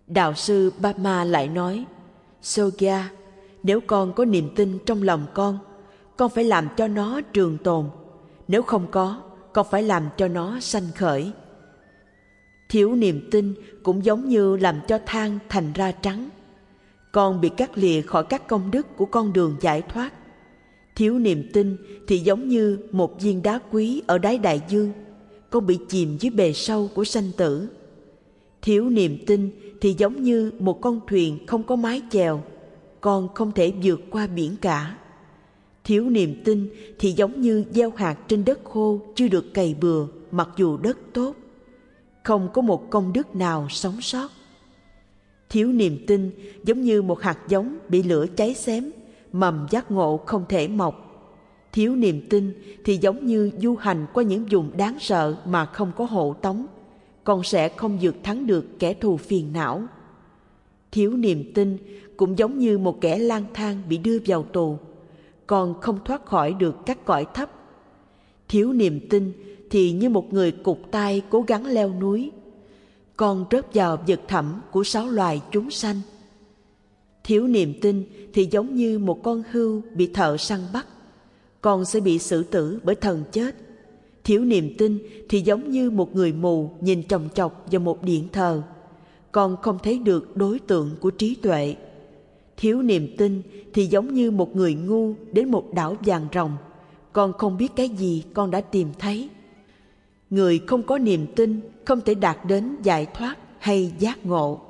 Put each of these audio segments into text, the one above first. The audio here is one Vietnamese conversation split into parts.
Đạo sư Brahma lại nói, Sogya, nếu con có niềm tin trong lòng con phải làm cho nó trường tồn. Nếu không có, con phải làm cho nó sanh khởi. Thiếu niềm tin cũng giống như làm cho than thành ra trắng. Con bị cắt lìa khỏi các công đức của con đường giải thoát. Thiếu niềm tin thì giống như một viên đá quý ở đáy đại dương, con bị chìm dưới bề sâu của sanh tử. Thiếu niềm tin thì giống như một con thuyền không có mái chèo, con không thể vượt qua biển cả. Thiếu niềm tin thì giống như gieo hạt trên đất khô chưa được cày bừa, mặc dù đất tốt, không có một công đức nào sống sót. Thiếu niềm tin giống như một hạt giống bị lửa cháy xém, mầm giác ngộ không thể mọc. Thiếu niềm tin thì giống như du hành qua những vùng đáng sợ mà không có hộ tống, con sẽ không vượt thắng được kẻ thù phiền não. Thiếu niềm tin cũng giống như một kẻ lang thang bị đưa vào tù, con không thoát khỏi được các cõi thấp. Thiếu niềm tin thì như một người cụt tay cố gắng leo núi, con rớt vào vực thẳm của 6 loài chúng sanh. Thiếu niềm tin thì giống như một con hươu bị thợ săn bắt, con sẽ bị xử tử bởi thần chết. Thiếu niềm tin thì giống như một người mù nhìn chòng chọc vào một điện thờ, con không thấy được đối tượng của trí tuệ. Thiếu niềm tin thì giống như một người ngu đến một đảo vàng ròng, con không biết cái gì con đã tìm thấy. Người không có niềm tin không thể đạt đến giải thoát hay giác ngộ.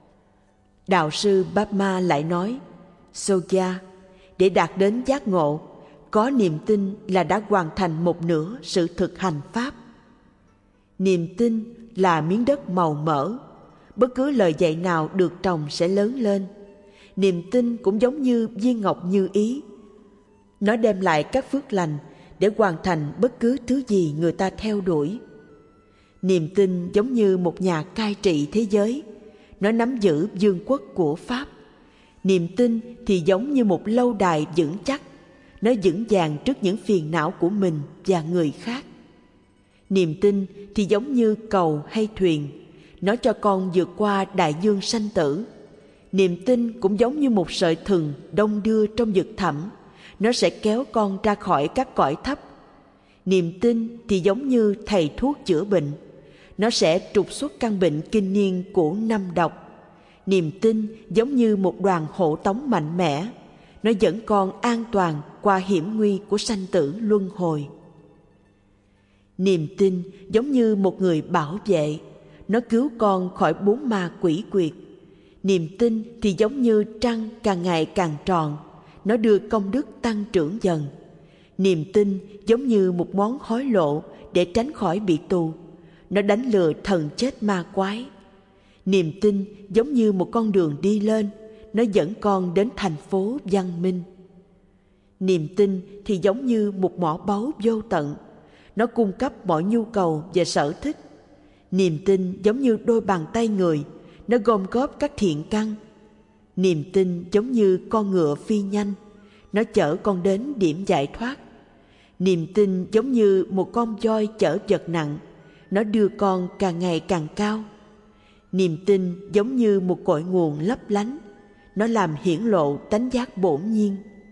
Đạo sư Brahma lại nói, Sogya, để đạt đến giác ngộ, có niềm tin là đã hoàn thành một nửa sự thực hành pháp. Niềm tin là miếng đất màu mỡ, bất cứ lời dạy nào được trồng sẽ lớn lên. Niềm tin cũng giống như viên ngọc như ý, nó đem lại các phước lành để hoàn thành bất cứ thứ gì người ta theo đuổi. Niềm tin giống như một nhà cai trị thế giới, nó nắm giữ vương quốc của Pháp. Niềm tin thì giống như một lâu đài vững chắc, nó vững vàng trước những phiền não của mình và người khác. Niềm tin thì giống như cầu hay thuyền, nó cho con vượt qua đại dương sanh tử. Niềm tin cũng giống như một sợi thừng đong đưa trong vực thẳm, nó sẽ kéo con ra khỏi các cõi thấp. Niềm tin thì giống như thầy thuốc chữa bệnh, nó sẽ trục xuất căn bệnh kinh niên của 5 độc. Niềm tin giống như một đoàn hộ tống mạnh mẽ, nó dẫn con an toàn qua hiểm nguy của sanh tử luân hồi. Niềm tin giống như một người bảo vệ, nó cứu con khỏi 4 ma quỷ quyệt. Niềm tin thì giống như trăng càng ngày càng tròn, nó đưa công đức tăng trưởng dần. Niềm tin giống như một món hối lộ để tránh khỏi bị tù, nó đánh lừa thần chết ma quái. Niềm tin giống như một con đường đi lên, nó dẫn con đến thành phố văn minh. Niềm tin thì giống như một mỏ báu vô tận, nó cung cấp mọi nhu cầu và sở thích. Niềm tin giống như đôi bàn tay người, nó gom góp các thiện căn. Niềm tin giống như con ngựa phi nhanh, nó chở con đến điểm giải thoát. Niềm tin giống như một con voi chở vật nặng, nó đưa con càng ngày càng cao. Niềm tin giống như một cội nguồn lấp lánh, nó làm hiển lộ tánh giác bổn nhiên.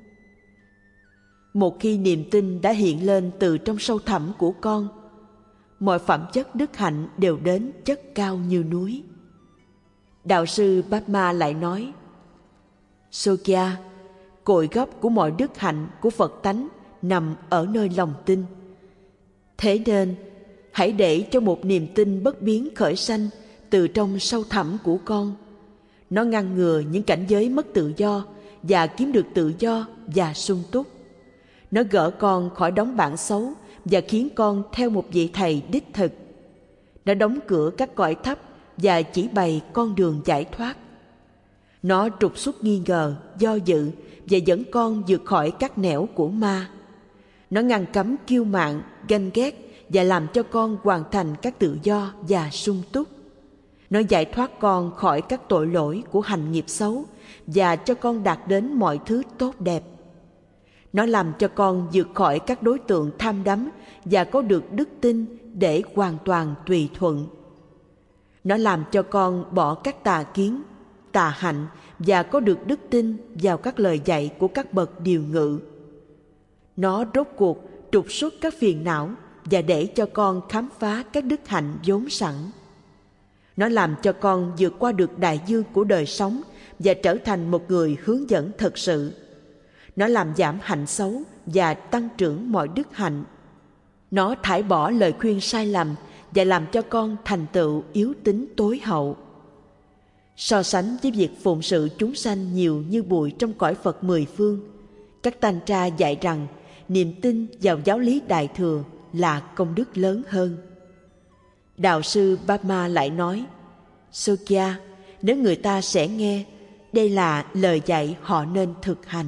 Một khi niềm tin đã hiện lên từ trong sâu thẳm của con, mọi phẩm chất đức hạnh đều đến chất cao như núi. Đạo sư Brahma lại nói, Sogya, cội gốc của mọi đức hạnh của Phật tánh nằm ở nơi lòng tin. Thế nên, hãy để cho một niềm tin bất biến khởi sanh từ trong sâu thẳm của con. Nó ngăn ngừa những cảnh giới mất tự do và kiếm được tự do và sung túc. Nó gỡ con khỏi đống bạn xấu và khiến con theo một vị thầy đích thực. Nó đóng cửa các cõi thấp và chỉ bày con đường giải thoát. Nó trục xuất nghi ngờ, do dự và dẫn con vượt khỏi các nẻo của ma. Nó ngăn cấm kiêu mạn, ganh ghét và làm cho con hoàn thành các tự do và sung túc. Nó giải thoát con khỏi các tội lỗi của hành nghiệp xấu và cho con đạt đến mọi thứ tốt đẹp. Nó làm cho con vượt khỏi các đối tượng tham đắm và có được đức tin để hoàn toàn tùy thuận. Nó làm cho con bỏ các tà kiến, tà hạnh và có được đức tin vào các lời dạy của các bậc điều ngự. Nó rốt cuộc trục xuất các phiền não và để cho con khám phá các đức hạnh vốn sẵn. Nó làm cho con vượt qua được đại dương của đời sống và trở thành một người hướng dẫn thật sự. Nó làm giảm hạnh xấu và tăng trưởng mọi đức hạnh. Nó thải bỏ lời khuyên sai lầm và làm cho con thành tựu yếu tính tối hậu. So sánh với việc phụng sự chúng sanh nhiều như bụi trong cõi Phật mười phương, các Tanh Tra dạy rằng niềm tin vào giáo lý Đại Thừa là công đức lớn hơn. Đạo sư Bama lại nói, Sokya, nếu người ta sẽ nghe, đây là lời dạy họ nên thực hành.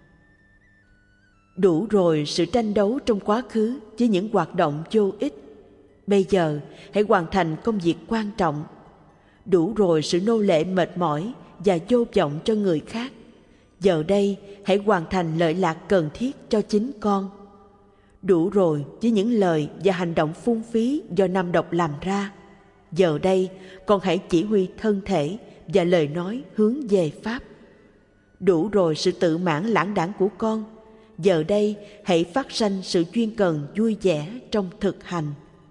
Đủ rồi sự tranh đấu trong quá khứ với những hoạt động vô ích. Bây giờ hãy hoàn thành công việc quan trọng. Đủ rồi sự nô lệ mệt mỏi và vô vọng cho người khác. Giờ đây hãy hoàn thành lợi lạc cần thiết cho chính con. Đủ rồi với những lời và hành động phung phí do năm độc làm ra. Giờ đây con hãy chỉ huy thân thể và lời nói hướng về Pháp. Đủ rồi sự tự mãn lãng đãng của con. Giờ đây hãy phát sanh sự chuyên cần vui vẻ trong thực hành.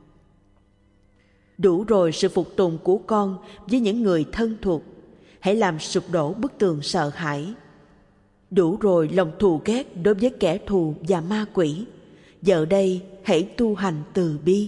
Đủ rồi sự phục tùng của con với những người thân thuộc. Hãy làm sụp đổ bức tường sợ hãi. Đủ rồi lòng thù ghét đối với kẻ thù và ma quỷ. Giờ đây hãy tu hành từ bi.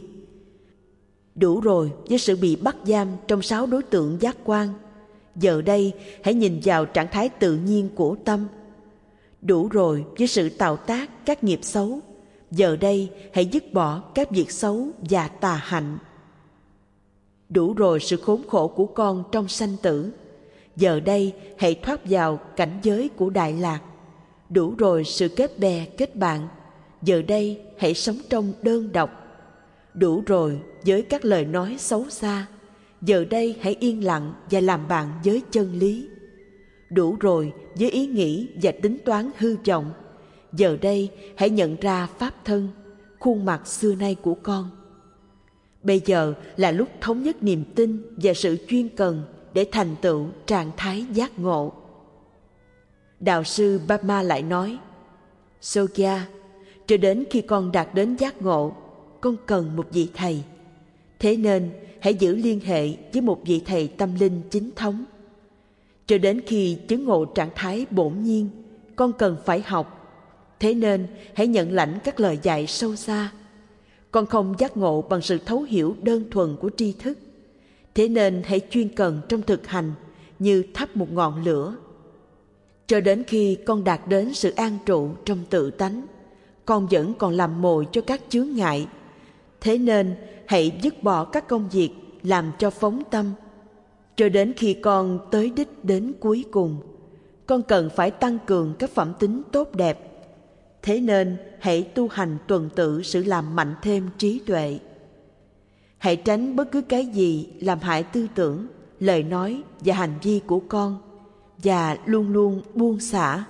Đủ rồi với sự bị bắt giam trong 6 đối tượng giác quan. Giờ đây hãy nhìn vào trạng thái tự nhiên của tâm. Đủ rồi với sự tạo tác các nghiệp xấu. Giờ đây hãy dứt bỏ các việc xấu và tà hạnh. Đủ rồi sự khốn khổ của con trong sanh tử. Giờ đây hãy thoát vào cảnh giới của Đại Lạc. Đủ rồi sự kết bè kết bạn. Giờ đây hãy sống trong đơn độc. Đủ rồi với các lời nói xấu xa. Giờ đây hãy yên lặng và làm bạn với chân lý. Đủ rồi với ý nghĩ và tính toán hư vọng. Giờ đây hãy nhận ra pháp thân, khuôn mặt xưa nay của con. Bây giờ là lúc thống nhất niềm tin và sự chuyên cần để thành tựu trạng thái giác ngộ. Đạo sư Bama lại nói, Sokya, cho đến khi con đạt đến giác ngộ, con cần một vị thầy. Thế nên hãy giữ liên hệ với một vị thầy tâm linh chính thống. Cho đến khi chứng ngộ trạng thái bổn nhiên, con cần phải học. Thế nên hãy nhận lãnh các lời dạy sâu xa. Con không giác ngộ bằng sự thấu hiểu đơn thuần của tri thức. Thế nên hãy chuyên cần trong thực hành như thắp một ngọn lửa. Cho đến khi con đạt đến sự an trụ trong tự tánh, con vẫn còn làm mồi cho các chướng ngại. Thế nên hãy dứt bỏ các công việc làm cho phóng tâm. Cho đến khi con tới đích đến cuối cùng, con cần phải tăng cường các phẩm tính tốt đẹp. Thế nên hãy tu hành tuần tự sự làm mạnh thêm trí tuệ. Hãy tránh bất cứ cái gì làm hại tư tưởng, lời nói và hành vi của con, và luôn luôn buông xả.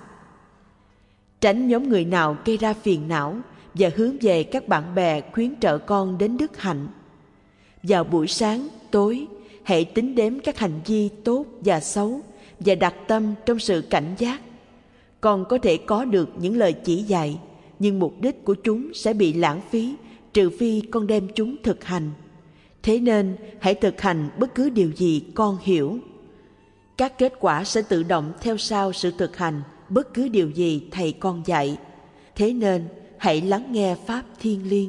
Tránh nhóm người nào gây ra phiền não và hướng về các bạn bè khuyến trợ con đến đức hạnh. Vào buổi sáng, tối, hãy tính đếm các hành vi tốt và xấu và đặt tâm trong sự cảnh giác. Con có thể có được những lời chỉ dạy, nhưng mục đích của chúng sẽ bị lãng phí trừ phi con đem chúng thực hành. Thế nên hãy thực hành bất cứ điều gì con hiểu. Các kết quả sẽ tự động theo sau sự thực hành bất cứ điều gì thầy con dạy. Thế nên hãy lắng nghe Pháp thiêng liêng.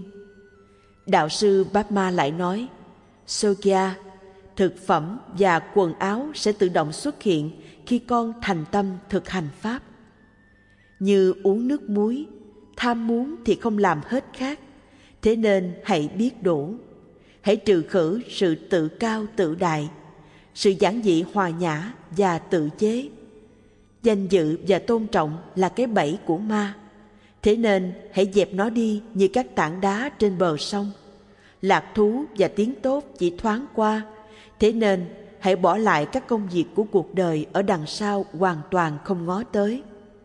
Đạo sư Bama lại nói, Sokya, thực phẩm và quần áo sẽ tự động xuất hiện khi con thành tâm thực hành Pháp. Như uống nước muối, tham muốn thì không làm hết khát. Thế nên hãy biết đủ. Hãy trừ khử sự tự cao tự đại, sự giản dị hòa nhã và tự chế. Danh dự và tôn trọng là cái bẫy của ma. Thế nên hãy dẹp nó đi như các tảng đá trên bờ sông. Lạc thú và tiếng tốt chỉ thoáng qua. Thế nên hãy bỏ lại các công việc của cuộc đời ở đằng sau hoàn toàn không ngó tới.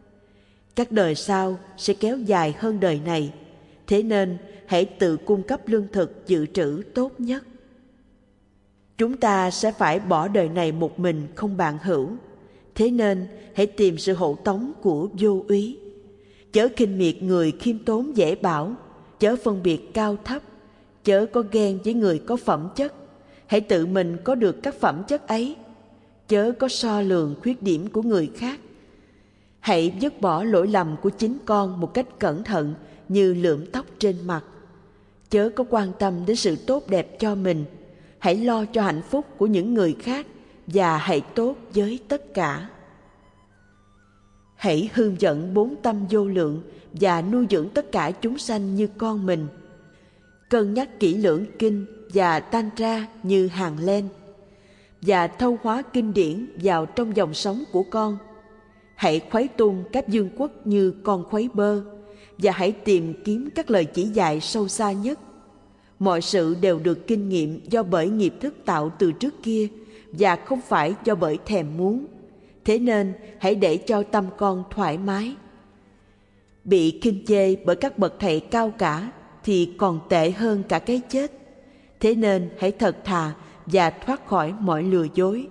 Các đời sau sẽ kéo dài hơn đời này. Thế nên hãy tự cung cấp lương thực dự trữ tốt nhất. Chúng ta sẽ phải bỏ đời này một mình không bạn hữu. Thế nên hãy tìm sự hộ tống của vô úy. Chớ khinh miệt người khiêm tốn dễ bảo, chớ phân biệt cao thấp, chớ có ghen với người có phẩm chất. Hãy tự mình có được các phẩm chất ấy. Chớ có so lường khuyết điểm của người khác. Hãy vứt bỏ lỗi lầm của chính con một cách cẩn thận như lượm tóc trên mặt. Chớ có quan tâm đến sự tốt đẹp cho mình. Hãy lo cho hạnh phúc của những người khác và hãy tốt với tất cả. Hãy hương dẫn bốn tâm vô lượng và nuôi dưỡng tất cả chúng sanh như con mình. Cân nhắc kỹ lưỡng kinh và tantra như hàng len và thâu hóa kinh điển vào trong dòng sống của con. Hãy khuấy tung các vương quốc như con khuấy bơ và hãy tìm kiếm các lời chỉ dạy sâu xa nhất. Mọi sự đều được kinh nghiệm do bởi nghiệp thức tạo từ trước kia và không phải do bởi thèm muốn. Thế nên hãy để cho tâm con thoải mái. Bị khinh chê bởi các bậc thầy cao cả thì còn tệ hơn cả cái chết. Thế nên hãy thật thà và thoát khỏi mọi lừa dối.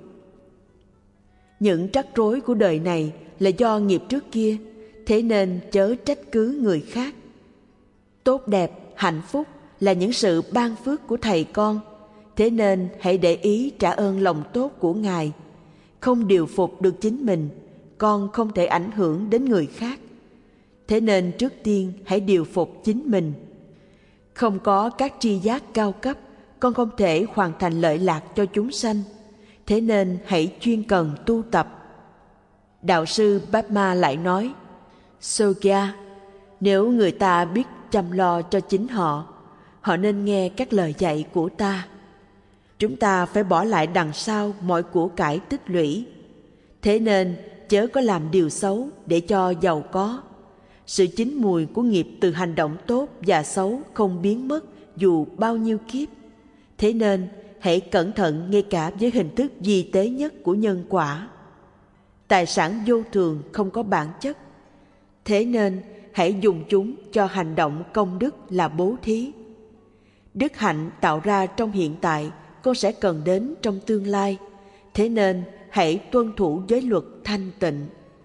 Những rắc rối của đời này là do nghiệp trước kia, thế nên chớ trách cứ người khác. Tốt đẹp, hạnh phúc là những sự ban phước của thầy con, thế nên hãy để ý trả ơn lòng tốt của Ngài. Không điều phục được chính mình, con không thể ảnh hưởng đến người khác. Thế nên trước tiên hãy điều phục chính mình. Không có các tri giác cao cấp, con không thể hoàn thành lợi lạc cho chúng sanh. Thế nên hãy chuyên cần tu tập. Đạo sư Brahma lại nói, Sogya, nếu người ta biết chăm lo cho chính họ, họ nên nghe các lời dạy của ta. Chúng ta phải bỏ lại đằng sau mọi của cải tích lũy. Thế nên chớ có làm điều xấu để cho giàu có. Sự chín mùi của nghiệp từ hành động tốt và xấu không biến mất dù bao nhiêu kiếp. Thế nên hãy cẩn thận ngay cả với hình thức vi tế nhất của nhân quả. Tài sản vô thường không có bản chất. Thế nên hãy dùng chúng cho hành động công đức là bố thí. Đức hạnh tạo ra trong hiện tại con sẽ cần đến trong tương lai. Thế nên hãy tuân thủ giới luật thanh tịnh.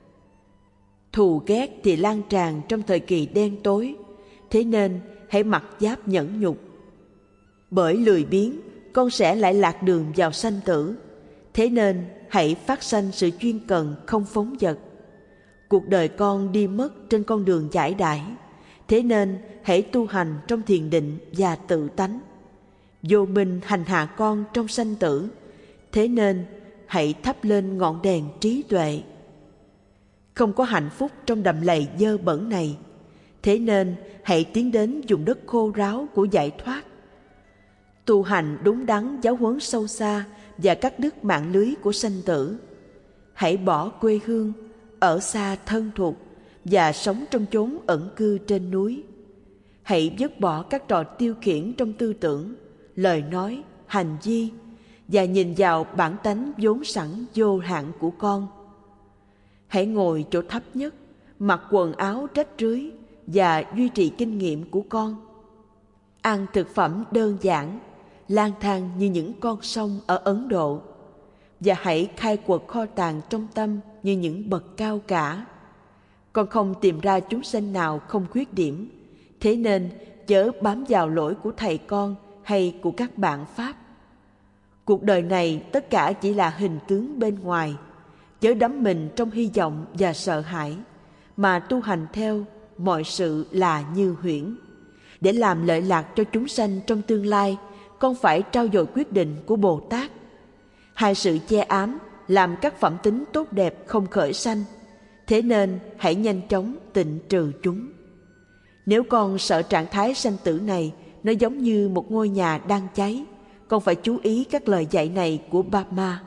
Thù ghét thì lan tràn trong thời kỳ đen tối. Thế nên hãy mặc giáp nhẫn nhục. Bởi lười biếng, con sẽ lại lạc đường vào sanh tử. Thế nên hãy phát sanh sự chuyên cần không phóng dật. Cuộc đời con đi mất trên con đường giải đãi. Thế nên hãy tu hành trong thiền định và tự tánh. Vô minh hành hạ con trong sanh tử. Thế nên hãy thắp lên ngọn đèn trí tuệ. Không có hạnh phúc trong đầm lầy dơ bẩn này. Thế nên hãy tiến đến vùng đất khô ráo của giải thoát. Tu hành đúng đắn giáo huấn sâu xa và cắt đứt mạng lưới của sanh tử. Hãy bỏ quê hương, ở xa thân thuộc và sống trong chốn ẩn cư trên núi. Hãy vứt bỏ các trò tiêu khiển trong tư tưởng, lời nói, hành vi và nhìn vào bản tánh vốn sẵn vô hạn của con. Hãy ngồi chỗ thấp nhất, mặc quần áo rách rưới và duy trì kinh nghiệm của con. Ăn thực phẩm đơn giản, lang thang như những con sông ở Ấn Độ. Và hãy khai quật kho tàng trong tâm như những bậc cao cả. Con không tìm ra chúng sanh nào không khuyết điểm. Thế nên chớ bám vào lỗi của thầy con hay của các bạn Pháp. Cuộc đời này tất cả chỉ là hình tướng bên ngoài. Chớ đắm mình trong hy vọng và sợ hãi, mà tu hành theo mọi sự là như huyễn. Để làm lợi lạc cho chúng sanh trong tương lai, con phải trau dồi quyết định của Bồ Tát. Hai sự che ám làm các phẩm tính tốt đẹp không khởi sanh. Thế nên hãy nhanh chóng tịnh trừ chúng. Nếu con sợ trạng thái sanh tử này, nó giống như một ngôi nhà đang cháy, con phải chú ý các lời dạy này của Brahma.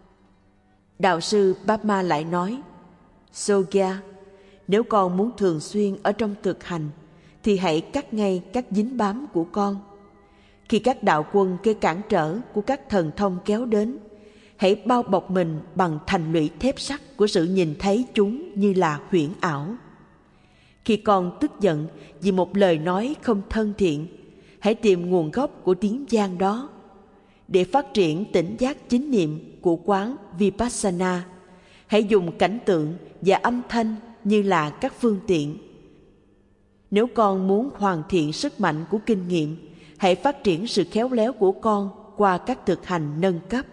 Đạo sư Brahma lại nói, Sogya, nếu con muốn thường xuyên ở trong thực hành, thì hãy cắt ngay các dính bám của con. Khi các đạo quân gây cản trở của các thần thông kéo đến, hãy bao bọc mình bằng thành lũy thép sắt của sự nhìn thấy chúng như là huyễn ảo. Khi con tức giận vì một lời nói không thân thiện, hãy tìm nguồn gốc của tiếng vang đó. Để phát triển tỉnh giác chính niệm của quán Vipassana, hãy dùng cảnh tượng và âm thanh như là các phương tiện. Nếu con muốn hoàn thiện sức mạnh của kinh nghiệm, hãy phát triển sự khéo léo của con qua các thực hành nâng cấp.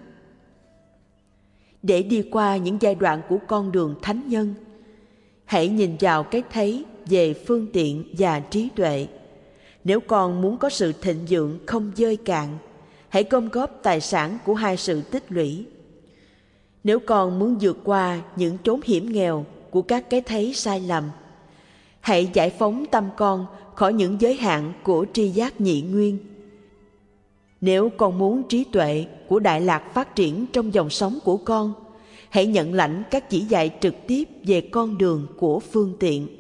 Để đi qua những giai đoạn của con đường thánh nhân, hãy nhìn vào cái thấy về phương tiện và trí tuệ. Nếu con muốn có sự thịnh vượng không dơi cạn, hãy gom góp tài sản của hai sự tích lũy. Nếu con muốn vượt qua những chốn hiểm nghèo của các cái thấy sai lầm, hãy giải phóng tâm con khỏi những giới hạn của tri giác nhị nguyên. Nếu con muốn trí tuệ của Đại Lạc phát triển trong dòng sống của con, hãy nhận lãnh các chỉ dạy trực tiếp về con đường của phương tiện.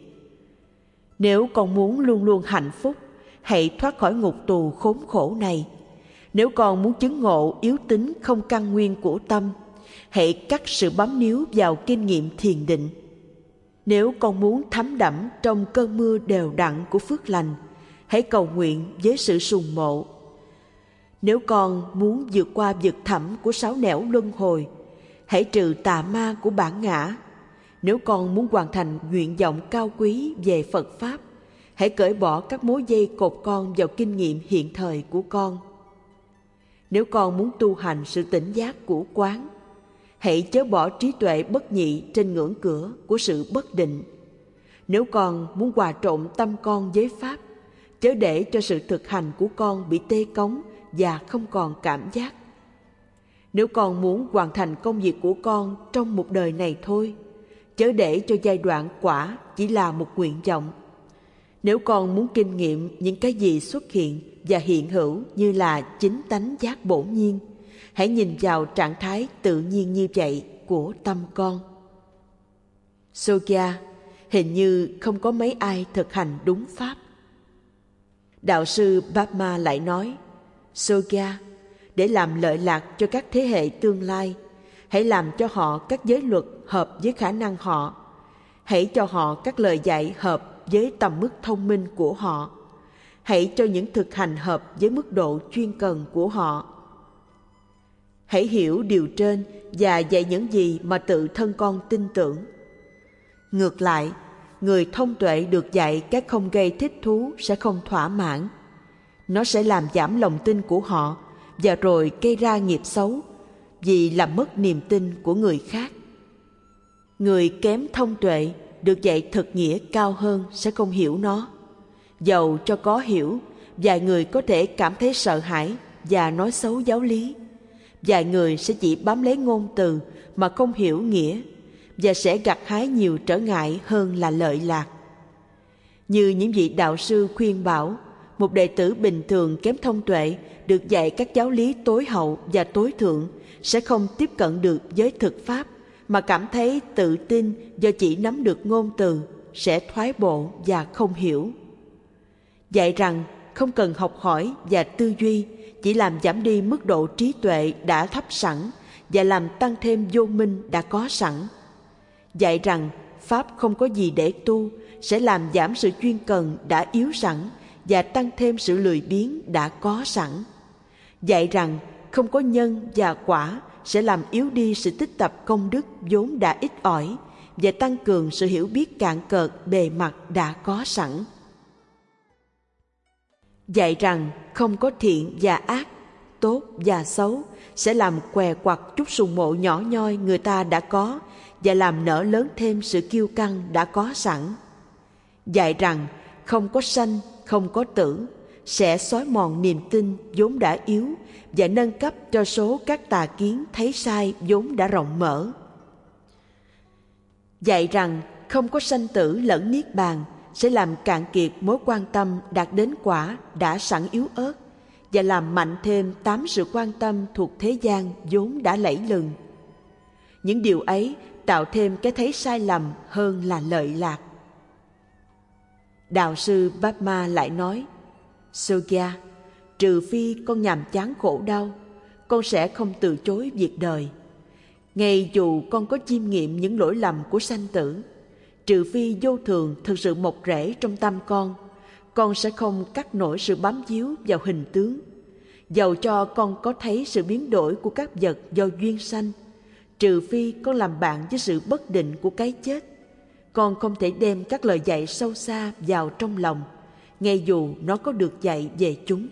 Nếu con muốn luôn luôn hạnh phúc, hãy thoát khỏi ngục tù khốn khổ này. Nếu con muốn chứng ngộ yếu tính không căn nguyên của tâm, hãy cắt sự bám níu vào kinh nghiệm thiền định. Nếu con muốn thấm đẫm trong cơn mưa đều đặn của phước lành, hãy cầu nguyện với sự sùng mộ. Nếu con muốn vượt qua vực thẳm của sáu nẻo luân hồi, hãy trừ tà ma của bản ngã. Nếu con muốn hoàn thành nguyện vọng cao quý về Phật Pháp, hãy cởi bỏ các mối dây cột con vào kinh nghiệm hiện thời của con. Nếu con muốn tu hành sự tỉnh giác của quán, hãy chớ bỏ trí tuệ bất nhị trên ngưỡng cửa của sự bất định. Nếu con muốn hòa trộn tâm con với Pháp, chớ để cho sự thực hành của con bị tê cống và không còn cảm giác. Nếu con muốn hoàn thành công việc của con trong một đời này thôi, chớ để cho giai đoạn quả chỉ là một nguyện vọng. Nếu con muốn kinh nghiệm những cái gì xuất hiện và hiện hữu như là chính tánh giác bổn nhiên, hãy nhìn vào trạng thái tự nhiên như vậy của tâm con. Sogya, hình như không có mấy ai thực hành đúng pháp. Đạo sư Bhama lại nói, Sogya, để làm lợi lạc cho các thế hệ tương lai, hãy làm cho họ các giới luật hợp với khả năng họ. Hãy cho họ các lời dạy hợp với tầm mức thông minh của họ. Hãy cho những thực hành hợp với mức độ chuyên cần của họ. Hãy hiểu điều trên và dạy những gì mà tự thân con tin tưởng. Ngược lại, người thông tuệ được dạy các không gây thích thú sẽ không thỏa mãn. Nó sẽ làm giảm lòng tin của họ và rồi gây ra nghiệp xấu vì làm mất niềm tin của người khác. Người kém thông tuệ được dạy thực nghĩa cao hơn sẽ không hiểu nó. Dầu cho có hiểu, vài người có thể cảm thấy sợ hãi và nói xấu giáo lý. Vài người sẽ chỉ bám lấy ngôn từ mà không hiểu nghĩa và sẽ gặt hái nhiều trở ngại hơn là lợi lạc. Như những vị đạo sư khuyên bảo, một đệ tử bình thường kém thông tuệ được dạy các giáo lý tối hậu và tối thượng sẽ không tiếp cận được với thực pháp mà cảm thấy tự tin do chỉ nắm được ngôn từ, sẽ thoái bộ và không hiểu. Dạy rằng không cần học hỏi và tư duy, chỉ làm giảm đi mức độ trí tuệ đã thấp sẵn và làm tăng thêm vô minh đã có sẵn. Dạy rằng pháp không có gì để tu, sẽ làm giảm sự chuyên cần đã yếu sẵn và tăng thêm sự lười biếng đã có sẵn. Dạy rằng không có nhân và quả sẽ làm yếu đi sự tích tập công đức vốn đã ít ỏi và tăng cường sự hiểu biết cạn cợt bề mặt đã có sẵn. Dạy rằng không có thiện và ác, tốt và xấu sẽ làm què quặt chút sùng mộ nhỏ nhoi người ta đã có và làm nở lớn thêm sự kiêu căng đã có sẵn. Dạy rằng không có sanh, không có tử sẽ xói mòn niềm tin vốn đã yếu và nâng cấp cho số các tà kiến thấy sai vốn đã rộng mở. Dạy rằng không có sanh tử lẫn niết bàn sẽ làm cạn kiệt mối quan tâm đạt đến quả đã sẵn yếu ớt và làm mạnh thêm 8 sự quan tâm thuộc thế gian vốn đã lẫy lừng. Những điều ấy tạo thêm cái thấy sai lầm hơn là lợi lạc. Đạo sư Bhama lại nói, Sogya, trừ phi con nhàm chán khổ đau, con sẽ không từ chối việc đời. Ngay dù con có chiêm nghiệm những lỗi lầm của sanh tử, trừ phi vô thường thực sự mọc rễ trong tâm con sẽ không cắt nổi sự bám víu vào hình tướng. Dầu cho con có thấy sự biến đổi của các vật do duyên sanh, trừ phi con làm bạn với sự bất định của cái chết, con không thể đem các lời dạy sâu xa vào trong lòng, ngay dù nó có được dạy về chúng.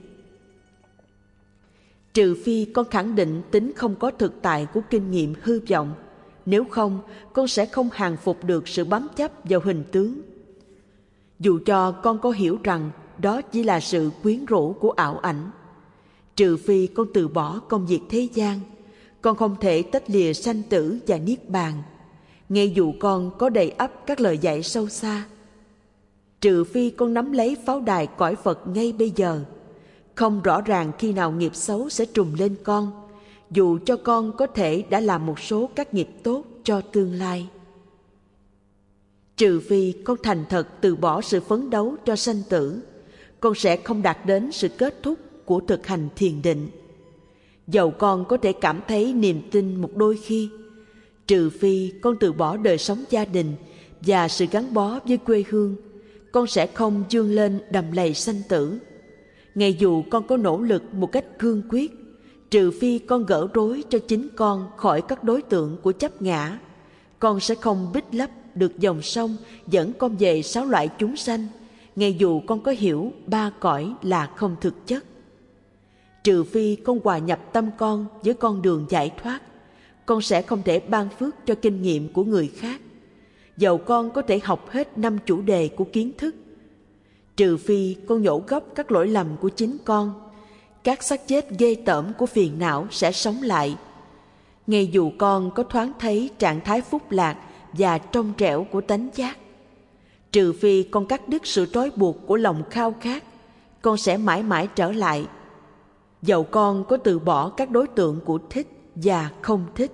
Trừ phi con khẳng định tính không có thực tại của kinh nghiệm hư vọng, nếu không, con sẽ không hàng phục được sự bám chấp vào hình tướng. Dù cho con có hiểu rằng đó chỉ là sự quyến rũ của ảo ảnh, trừ phi con từ bỏ công việc thế gian, con không thể tách lìa sanh tử và niết bàn, ngay dù con có đầy ắp các lời dạy sâu xa. Trừ phi con nắm lấy pháo đài cõi Phật ngay bây giờ, không rõ ràng khi nào nghiệp xấu sẽ trùng lên con, dù cho con có thể đã làm một số các nghiệp tốt cho tương lai. Trừ phi con thành thật từ bỏ sự phấn đấu cho sanh tử, con sẽ không đạt đến sự kết thúc của thực hành thiền định. Dầu con có thể cảm thấy niềm tin một đôi khi, trừ phi con từ bỏ đời sống gia đình và sự gắn bó với quê hương, con sẽ không vươn lên đầm lầy sanh tử. Ngay dù con có nỗ lực một cách cương quyết, trừ phi con gỡ rối cho chính con khỏi các đối tượng của chấp ngã, con sẽ không bích lấp được dòng sông dẫn con về 6 loại chúng sanh, ngay dù con có hiểu 3 cõi là không thực chất. Trừ phi con hòa nhập tâm con với con đường giải thoát, con sẽ không thể ban phước cho kinh nghiệm của người khác, dầu con có thể học hết 5 chủ đề của kiến thức. Trừ phi con nhổ gốc các lỗi lầm của chính con, các xác chết ghê tởm của phiền não sẽ sống lại. Ngay dù con có thoáng thấy trạng thái phúc lạc và trong trẻo của tánh giác, trừ phi con cắt đứt sự trói buộc của lòng khao khát, con sẽ mãi mãi trở lại, dầu con có từ bỏ các đối tượng của thích và không thích.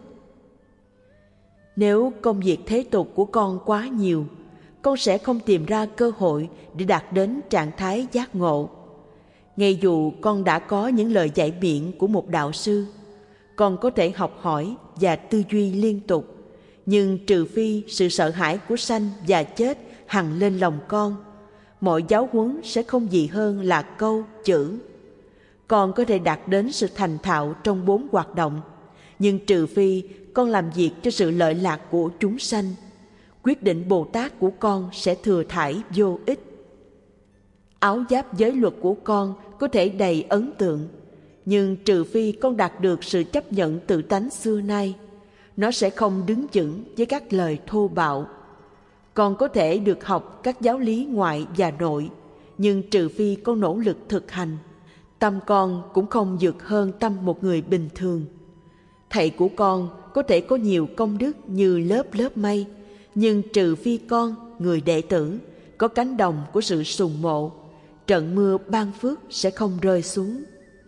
Nếu công việc thế tục của con quá nhiều, con sẽ không tìm ra cơ hội để đạt đến trạng thái giác ngộ. Ngay dù con đã có những lời dạy biện của một đạo sư, con có thể học hỏi và tư duy liên tục, nhưng trừ phi sự sợ hãi của sanh và chết hằn lên lòng con, mọi giáo huấn sẽ không gì hơn là câu, chữ. Con có thể đạt đến sự thành thạo trong 4 hoạt động, nhưng trừ phi con làm việc cho sự lợi lạc của chúng sanh, quyết định Bồ Tát của con sẽ thừa thãi vô ích. Áo giáp giới luật của con có thể đầy ấn tượng, nhưng trừ phi con đạt được sự chấp nhận tự tánh xưa nay, nó sẽ không đứng vững với các lời thô bạo. Con có thể được học các giáo lý ngoại và nội, nhưng trừ phi con nỗ lực thực hành, tâm con cũng không vượt hơn tâm một người bình thường. Thầy của con có thể có nhiều công đức như lớp mây, nhưng trừ phi con, người đệ tử, có cánh đồng của sự sùng mộ, trận mưa ban phước sẽ không rơi xuống.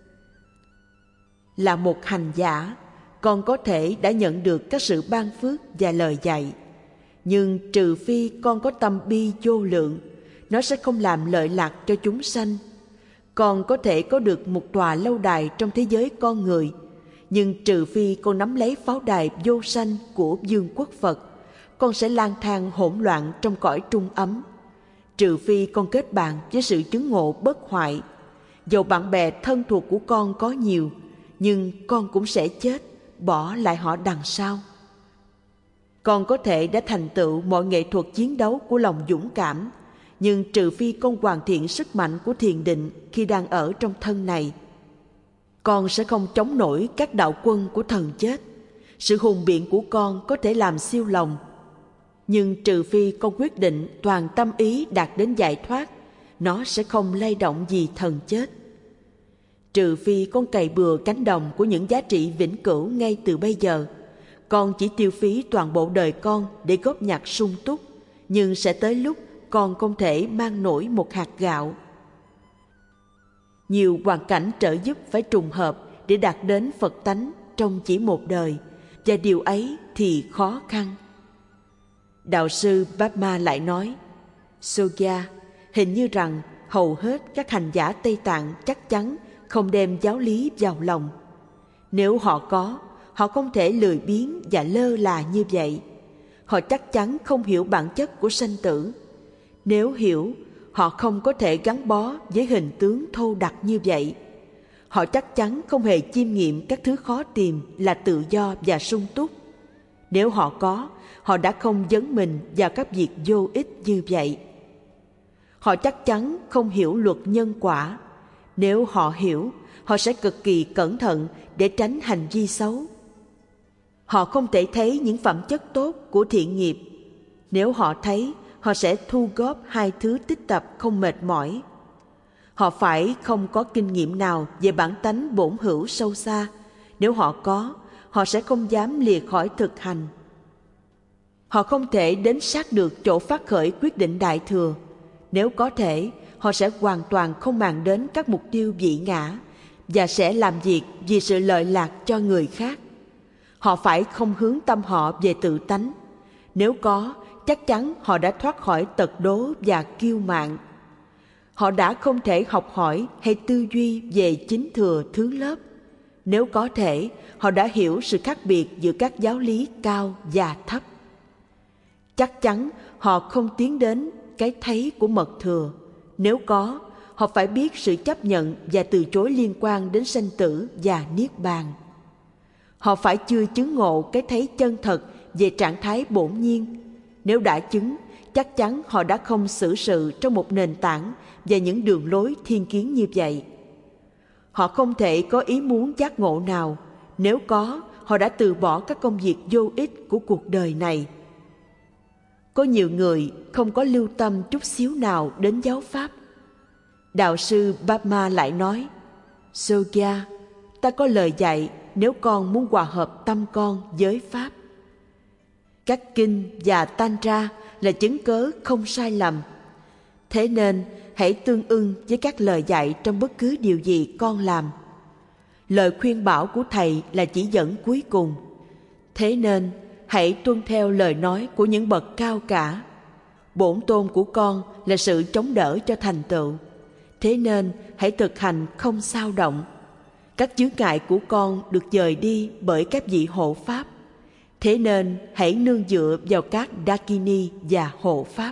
Là một hành giả, con có thể đã nhận được các sự ban phước và lời dạy, nhưng trừ phi con có tâm bi vô lượng, nó sẽ không làm lợi lạc cho chúng sanh. Con có thể có được một tòa lâu đài trong thế giới con người, nhưng trừ phi con nắm lấy pháo đài vô sanh của vương quốc Phật, con sẽ lang thang hỗn loạn trong cõi trung ấm. Trừ phi con kết bạn với sự chứng ngộ bất hoại, dầu bạn bè thân thuộc của con có nhiều, nhưng con cũng sẽ chết, bỏ lại họ đằng sau. Con có thể đã thành tựu mọi nghệ thuật chiến đấu của lòng dũng cảm, nhưng trừ phi con hoàn thiện sức mạnh của thiền định khi đang ở trong thân này, con sẽ không chống nổi các đạo quân của thần chết. Sự hùng biện của con có thể làm siêu lòng, nhưng trừ phi con quyết định toàn tâm ý đạt đến giải thoát, nó sẽ không lay động gì thần chết. Trừ phi con cày bừa cánh đồng của những giá trị vĩnh cửu ngay từ bây giờ, con chỉ tiêu phí toàn bộ đời con để góp nhặt sung túc, nhưng sẽ tới lúc con không thể mang nổi một hạt gạo. Nhiều hoàn cảnh trợ giúp phải trùng hợp để đạt đến Phật tánh trong chỉ một đời, và điều ấy thì khó khăn. Đạo sư Bāma lại nói, Sogya, hình như rằng hầu hết các hành giả Tây Tạng chắc chắn không đem giáo lý vào lòng. Nếu họ có, họ không thể lười biếng và lơ là như vậy. Họ chắc chắn không hiểu bản chất của sanh tử. Nếu hiểu, họ không có thể gắn bó với hình tướng thô đặc như vậy. họ chắc chắn không hề chiêm nghiệm các thứ khó tìm là tự do và sung túc. Nếu họ có, họ đã không dấn mình vào các việc vô ích như vậy. Họ chắc chắn không hiểu luật nhân quả. Nếu họ hiểu, họ sẽ cực kỳ cẩn thận để tránh hành vi xấu. Họ không thể thấy những phẩm chất tốt của thiện nghiệp. Nếu họ thấy, họ sẽ thu góp hai thứ tích tập không mệt mỏi. Họ phải không có kinh nghiệm nào về bản tánh bổn hữu sâu xa. Nếu họ có, họ sẽ không dám lìa khỏi thực hành. Họ không thể đến sát được chỗ phát khởi quyết định đại thừa. Nếu có thể, họ sẽ hoàn toàn không màng đến các mục tiêu vị ngã và sẽ làm việc vì sự lợi lạc cho người khác. Họ phải không hướng tâm họ về tự tánh. Nếu có, chắc chắn họ đã thoát khỏi tật đố và kiêu mạn. Họ đã không thể học hỏi hay tư duy về chính thừa thứ lớp. Nếu có thể, họ đã hiểu sự khác biệt giữa các giáo lý cao và thấp. Chắc chắn họ không tiến đến cái thấy của mật thừa. Nếu có, họ phải biết sự chấp nhận và từ chối liên quan đến sanh tử và niết bàn. Họ phải chưa chứng ngộ cái thấy chân thật về trạng thái bổn nhiên. Nếu đã chứng, chắc chắn họ đã không xử sự trong một nền tảng và những đường lối thiên kiến như vậy. Họ không thể có ý muốn giác ngộ nào. Nếu có, họ đã từ bỏ các công việc vô ích của cuộc đời này. Có nhiều người không có lưu tâm chút xíu nào đến giáo pháp. Đạo sư Bama lại nói, Sogya, ta có lời dạy nếu con muốn hòa hợp tâm con với pháp. Các kinh và tantra là chứng cớ không sai lầm. Thế nên hãy tương ưng với các lời dạy trong bất cứ điều gì con làm. Lời khuyên bảo của thầy là chỉ dẫn cuối cùng. Thế nên hãy tuân theo lời nói của những bậc cao cả. Bổn tôn của con là sự chống đỡ cho thành tựu. Thế nên hãy thực hành không xao động. Các chướng ngại của con được dời đi bởi các vị hộ pháp. Thế nên hãy nương dựa vào các Dakini và hộ pháp.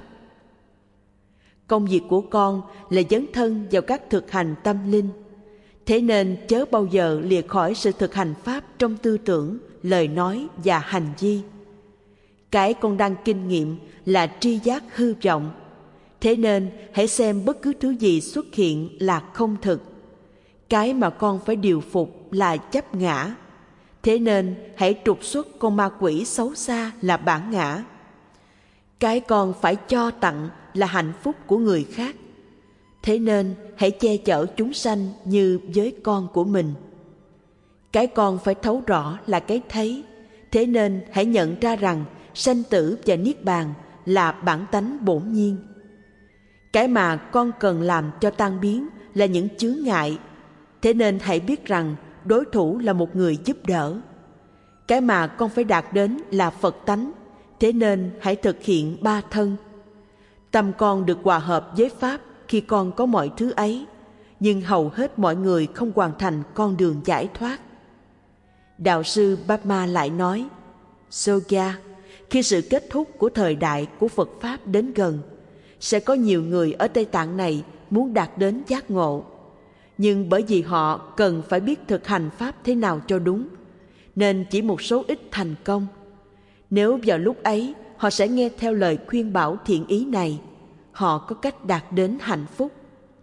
Công việc của con là dấn thân vào các thực hành tâm linh. Thế nên chớ bao giờ lìa khỏi sự thực hành pháp trong tư tưởng, lời nói và hành vi. Cái con đang kinh nghiệm là tri giác hư vọng. Thế nên hãy xem bất cứ thứ gì xuất hiện là không thực. Cái mà con phải điều phục là chấp ngã. Thế nên hãy trục xuất con ma quỷ xấu xa là bản ngã. Cái con phải cho tặng là hạnh phúc của người khác. Thế nên hãy che chở chúng sanh như với con của mình. Cái con phải thấu rõ là cái thấy. Thế nên hãy nhận ra rằng sanh tử và niết bàn là bản tánh bổn nhiên. Cái mà con cần làm cho tan biến là những chướng ngại. Thế nên hãy biết rằng đối thủ là một người giúp đỡ. Cái mà con phải đạt đến là Phật tánh. Thế nên hãy thực hiện ba thân. Tâm con được hòa hợp với Pháp khi con có mọi thứ ấy, nhưng hầu hết mọi người không hoàn thành con đường giải thoát. Đạo sư Bama lại nói, Sogya, khi sự kết thúc của thời đại của Phật Pháp đến gần, sẽ có nhiều người ở Tây Tạng này muốn đạt đến giác ngộ. Nhưng bởi vì họ cần phải biết thực hành Pháp thế nào cho đúng, nên chỉ một số ít thành công. Nếu vào lúc ấy họ sẽ nghe theo lời khuyên bảo thiện ý này, họ có cách đạt đến hạnh phúc.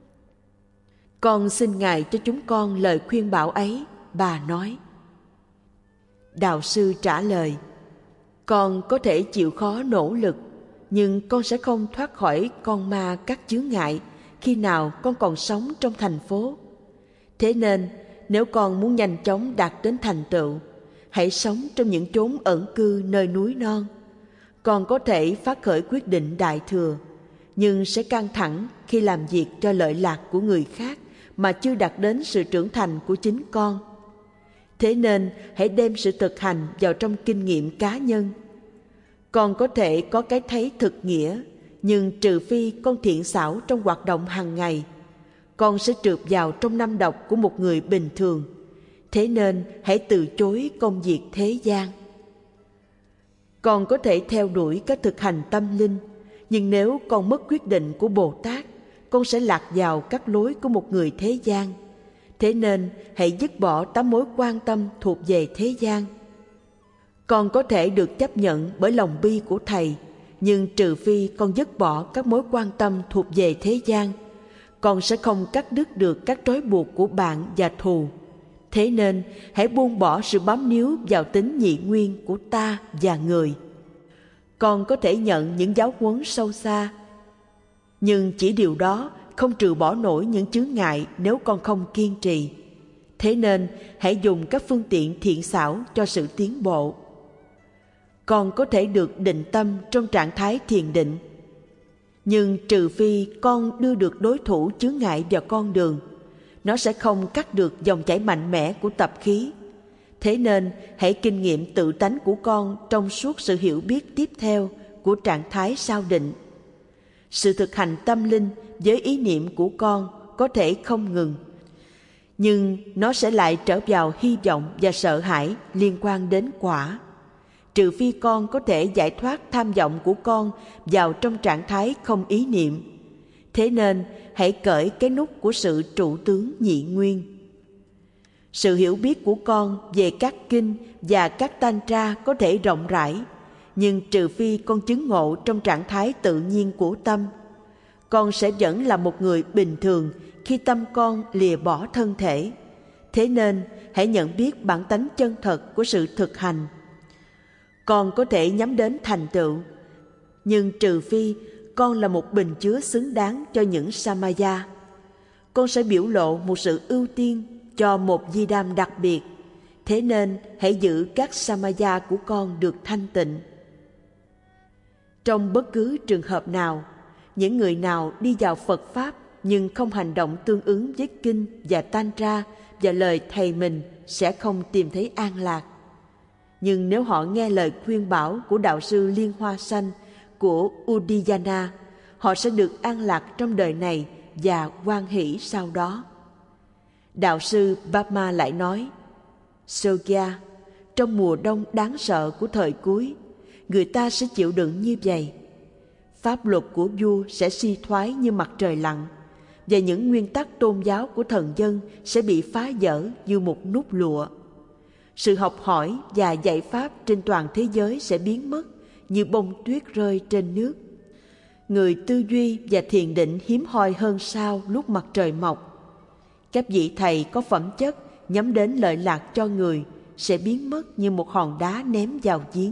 Con xin Ngài cho chúng con lời khuyên bảo ấy, bà nói. Đạo sư trả lời, con có thể chịu khó nỗ lực, nhưng con sẽ không thoát khỏi con ma các chướng ngại khi nào con còn sống trong thành phố. Thế nên, nếu con muốn nhanh chóng đạt đến thành tựu, hãy sống trong những chốn ẩn cư nơi núi non. Con có thể phát khởi quyết định đại thừa, nhưng sẽ căng thẳng khi làm việc cho lợi lạc của người khác mà chưa đạt đến sự trưởng thành của chính con. Thế nên hãy đem sự thực hành vào trong kinh nghiệm cá nhân. Con có thể có cái thấy thực nghĩa, nhưng trừ phi con thiện xảo trong hoạt động hàng ngày, con sẽ trượt vào trong năm độc của một người bình thường. Thế nên hãy từ chối công việc thế gian. Con có thể theo đuổi các thực hành tâm linh, nhưng nếu con mất quyết định của Bồ Tát, con sẽ lạc vào các lối của một người thế gian. Thế nên hãy dứt bỏ 8 mối quan tâm thuộc về thế gian. Con có thể được chấp nhận bởi lòng bi của Thầy, nhưng trừ phi con dứt bỏ các mối quan tâm thuộc về thế gian, con sẽ không cắt đứt được các trói buộc của bạn và thù. Thế nên hãy buông bỏ sự bám níu vào tính nhị nguyên của ta và người. Con có thể nhận những giáo huấn sâu xa, nhưng chỉ điều đó không trừ bỏ nổi những chướng ngại nếu con không kiên trì. Thế nên hãy dùng các phương tiện thiện xảo cho sự tiến bộ. Con có thể được định tâm trong trạng thái thiền định, nhưng trừ phi con đưa được đối thủ chướng ngại vào con đường, nó sẽ không cắt được dòng chảy mạnh mẽ của tập khí. Thế nên hãy kinh nghiệm tự tánh của con trong suốt sự hiểu biết tiếp theo của trạng thái sao định. Sự thực hành tâm linh với ý niệm của con có thể không ngừng, nhưng nó sẽ lại trở vào hy vọng và sợ hãi liên quan đến quả. Trừ phi con có thể giải thoát tham vọng của con vào trong trạng thái không ý niệm. Thế nên hãy cởi cái nút của sự trụ tướng nhị nguyên. Sự hiểu biết của con về các kinh và các tantra có thể rộng rãi, nhưng trừ phi con chứng ngộ trong trạng thái tự nhiên của tâm, con sẽ vẫn là một người bình thường khi tâm con lìa bỏ thân thể. Thế nên hãy nhận biết bản tánh chân thật của sự thực hành. Con có thể nhắm đến thành tựu, nhưng trừ phi con là một bình chứa xứng đáng cho những samaya. Con sẽ biểu lộ một sự ưu tiên cho một di đam đặc biệt. Thế nên hãy giữ các samaya của con được thanh tịnh. Trong bất cứ trường hợp nào, những người nào đi vào Phật Pháp nhưng không hành động tương ứng với kinh và tantra và lời thầy mình sẽ không tìm thấy an lạc. Nhưng nếu họ nghe lời khuyên bảo của đạo sư Liên Hoa Xanh của Udiyana, họ sẽ được an lạc trong đời này và hoan hỷ sau đó. Đạo sư Bama lại nói, Sogya, trong mùa đông đáng sợ của thời cuối, người ta sẽ chịu đựng như vậy. Pháp luật của vua sẽ suy thoái như mặt trời lặn, và những nguyên tắc tôn giáo của thần dân sẽ bị phá vỡ như một nút lụa. Sự học hỏi và dạy pháp trên toàn thế giới sẽ biến mất như bông tuyết rơi trên nước. Người tư duy và thiền định hiếm hoi hơn sao lúc mặt trời mọc. Các vị thầy có phẩm chất nhắm đến lợi lạc cho người sẽ biến mất như một hòn đá ném vào giếng.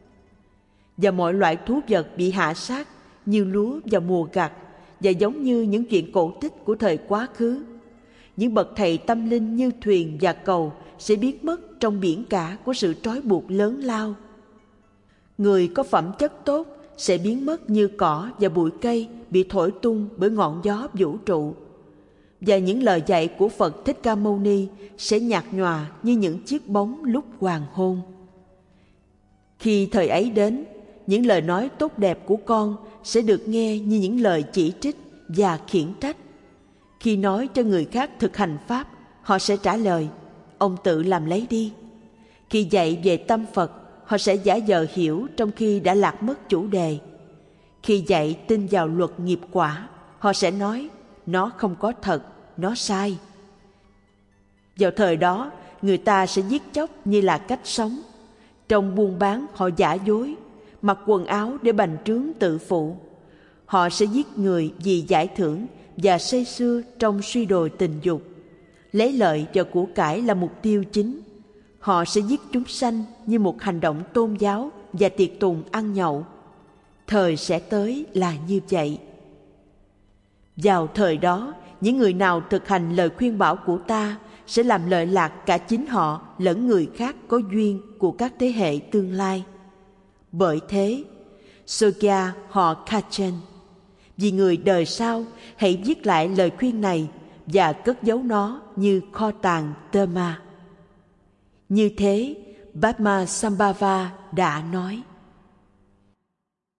Và mọi loại thú vật bị hạ sát như lúa vào mùa gặt, và giống như những chuyện cổ tích của thời quá khứ. Những bậc thầy tâm linh như thuyền và cầu sẽ biến mất trong biển cả của sự trói buộc lớn lao. Người có phẩm chất tốt sẽ biến mất như cỏ và bụi cây bị thổi tung bởi ngọn gió vũ trụ. Và những lời dạy của Phật Thích Ca Mâu Ni sẽ nhạt nhòa như những chiếc bóng lúc hoàng hôn. Khi thời ấy đến, những lời nói tốt đẹp của con sẽ được nghe như những lời chỉ trích và khiển trách. Khi nói cho người khác thực hành Pháp, họ sẽ trả lời, ông tự làm lấy đi. Khi dạy về tâm Phật, họ sẽ giả vờ hiểu trong khi đã lạc mất chủ đề. Khi dạy tin vào luật nghiệp quả, họ sẽ nói, nó không có thật, nó sai. Vào thời đó, người ta sẽ giết chóc như là cách sống. Trong buôn bán họ giả dối, mặc quần áo để bành trướng tự phụ. Họ sẽ giết người vì giải thưởng và say sưa trong suy đồi tình dục. Lấy lợi và của cải là mục tiêu chính. Họ sẽ giết chúng sanh như một hành động tôn giáo và tiệc tùng ăn nhậu. Thời sẽ tới là như vậy. Vào thời đó, những người nào thực hành lời khuyên bảo của ta sẽ làm lợi lạc cả chính họ lẫn người khác có duyên của các thế hệ tương lai. Bởi thế, Sogya họ Kachen, vì người đời sau, hãy viết lại lời khuyên này và cất giấu nó như kho tàng Dharma. Như thế, Padmasambhava đã nói.